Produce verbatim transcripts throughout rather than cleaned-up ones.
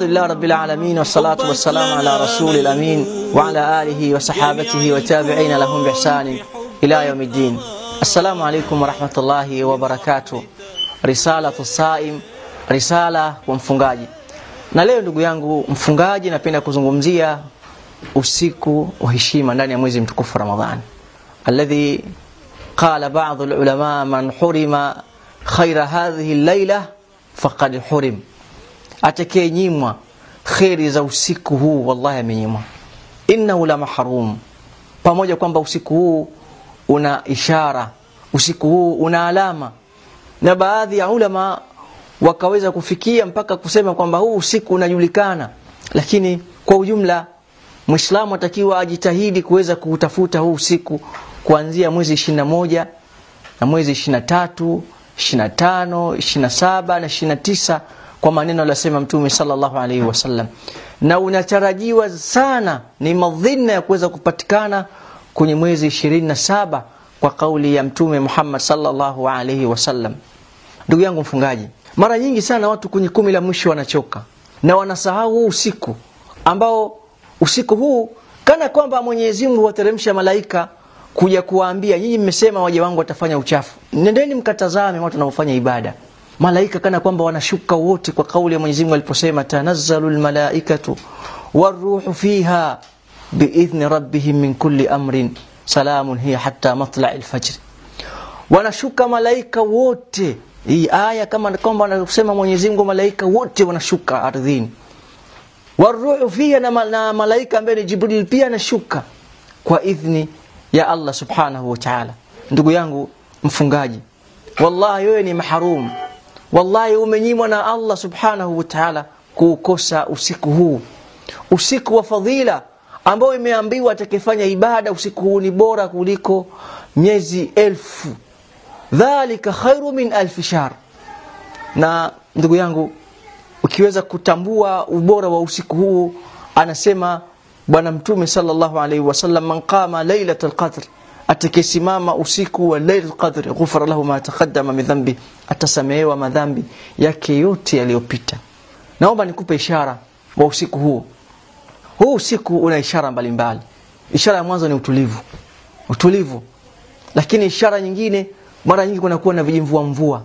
Alhamdulillah rabbil alamin wassalatu wassalamu ala rasulil amin wa ala alihi wa sahabatihi wa tabi'ina lahum bi ihsan ila yawmiddin. Assalamu alaykum wa rahmatullahi wa barakatuh. Risalatu saim, risala kwa mfungaji. Na leo ndugu yangu mfungaji, napenda kuzungumzia usiku wa heshima ndani ya mwezi mtukufu Ramadhani. Alladhi qala ba'd al-ulama man hurima khaira hadhihi al-layla faqad hurim. Atakayenyimwa khairi za usiku huu wallahi amenyimwa. Innahu la mahrum. Pamoja kwamba usiku huu una ishara, usiku huu una alama, na baadhi ya ulama wakaweza kufikia mpaka kusema kwamba huu usiku unajulikana, lakini kwa ujumla Muislamu atakiwa ajitahidi kuweza kutafuta huu usiku kuanzia mwezi ishirini na moja na mwezi ishirini na tatu, ishirini na tano, ishirini na saba na ishirini na tisa kwa maneno aliyosema Mtume sallallahu alaihi wasallam, na unatarajiwa sana ni madhina ya kuweza kupatikana kwenye mwezi ishirini na saba kwa kauli ya Mtume Muhammad sallallahu alaihi wasallam. Ndugu yangu mfungaji, mara nyingi sana watu kwenye kumi la mwisho wanachoka na wanasahau usiku ambao usiku huu kana kwamba Mwenyezi Mungu wateremsha malaika kuja kuwaambia, nyinyi mmesema waja wangu watafanya uchafu, nendeni mkatazame watu wanaofanya ibada. Malaika kana kwamba wanashuka wote kwa kauli ya Mwenyezi Mungu aliposema tanazzalul malaikatu waruhu fiha biidhni rabbihim min kulli amrin salamun hiya hatta matla'il fajr. Wanashuka malaika wote. Hii aya kama kwamba anasema Mwenyezi Mungu malaika wote wanashuka ardhini. Waruhu fiha, na malaika ambaye ni Jibril pia anashuka kwa idhni ya Allah subhanahu wa ta'ala. Ndugu yangu mfungaji, wallahi wewe ni mahrum. Wallahi umenyimwa na Allah subhanahu wa ta'ala kuukosa usiku huu, usiku wa fadhila ambao imeambiwa atakayefanya ibada usiku huu ni bora kuliko miezi elfu. Dhalika khairu min alf shahr. Na ndugu yangu, ukiweza kutambua ubora wa usiku huu, anasema Bwana Mtume sallallahu alaihi wasallam, man qama lailatul qadr, atakayesimama usiku wa lailatul qadr, ghufira lahu ma taqaddama min dhanbi, atasamehewa madhambi yake yote yaliyopita. Naomba nikupe ishara wa usiku huu. Huu usiku una ishara mbalimbali. Ishara ya mwanzo ni utulivu. Utulivu. Lakini ishara nyingine, mara nyingi kuna kuwa na vijimvua mvua.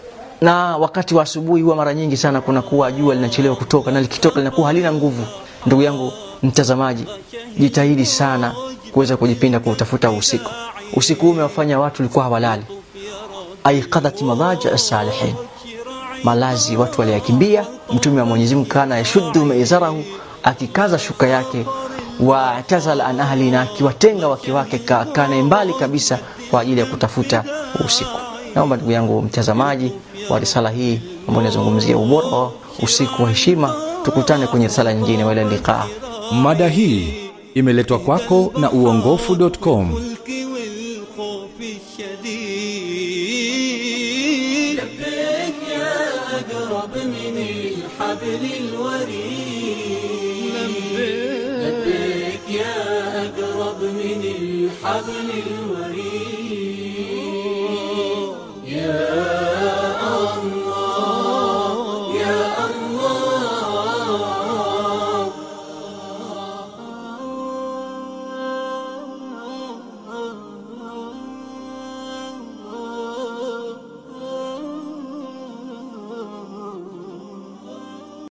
Na wakati wa asubuhi huwa mara nyingi sana kuna kuwa jua linachelewa kutoka, na likitoka linakuwa halina nguvu. Ndugu yangu mtazamaji, jitahidi sana kuweza kujipinda kutafuta usiku. Usiku umewafanya watu walikuwa hawalali. Aiqadhati madaja as-salihin. Malazi watu waliyakimbia. Mtume wa Mwenyezi Mungu kana yashuddu maizarahu, akikaza shuka yake, wa atazal an ahli, na akiwatenga wake wake kana mbali kabisa kwa ajili ya kutafuta usiku. Naomba ndugu yangu mtazamaji wa risala hii ambayo inazungumzia ubora wa usiku wa heshima, tukutane kwenye risala nyingine. Wala liqa. Mada hii imeletwa kwako na uongofu dot com. لبيك يا أقرب من الحبل الوريد.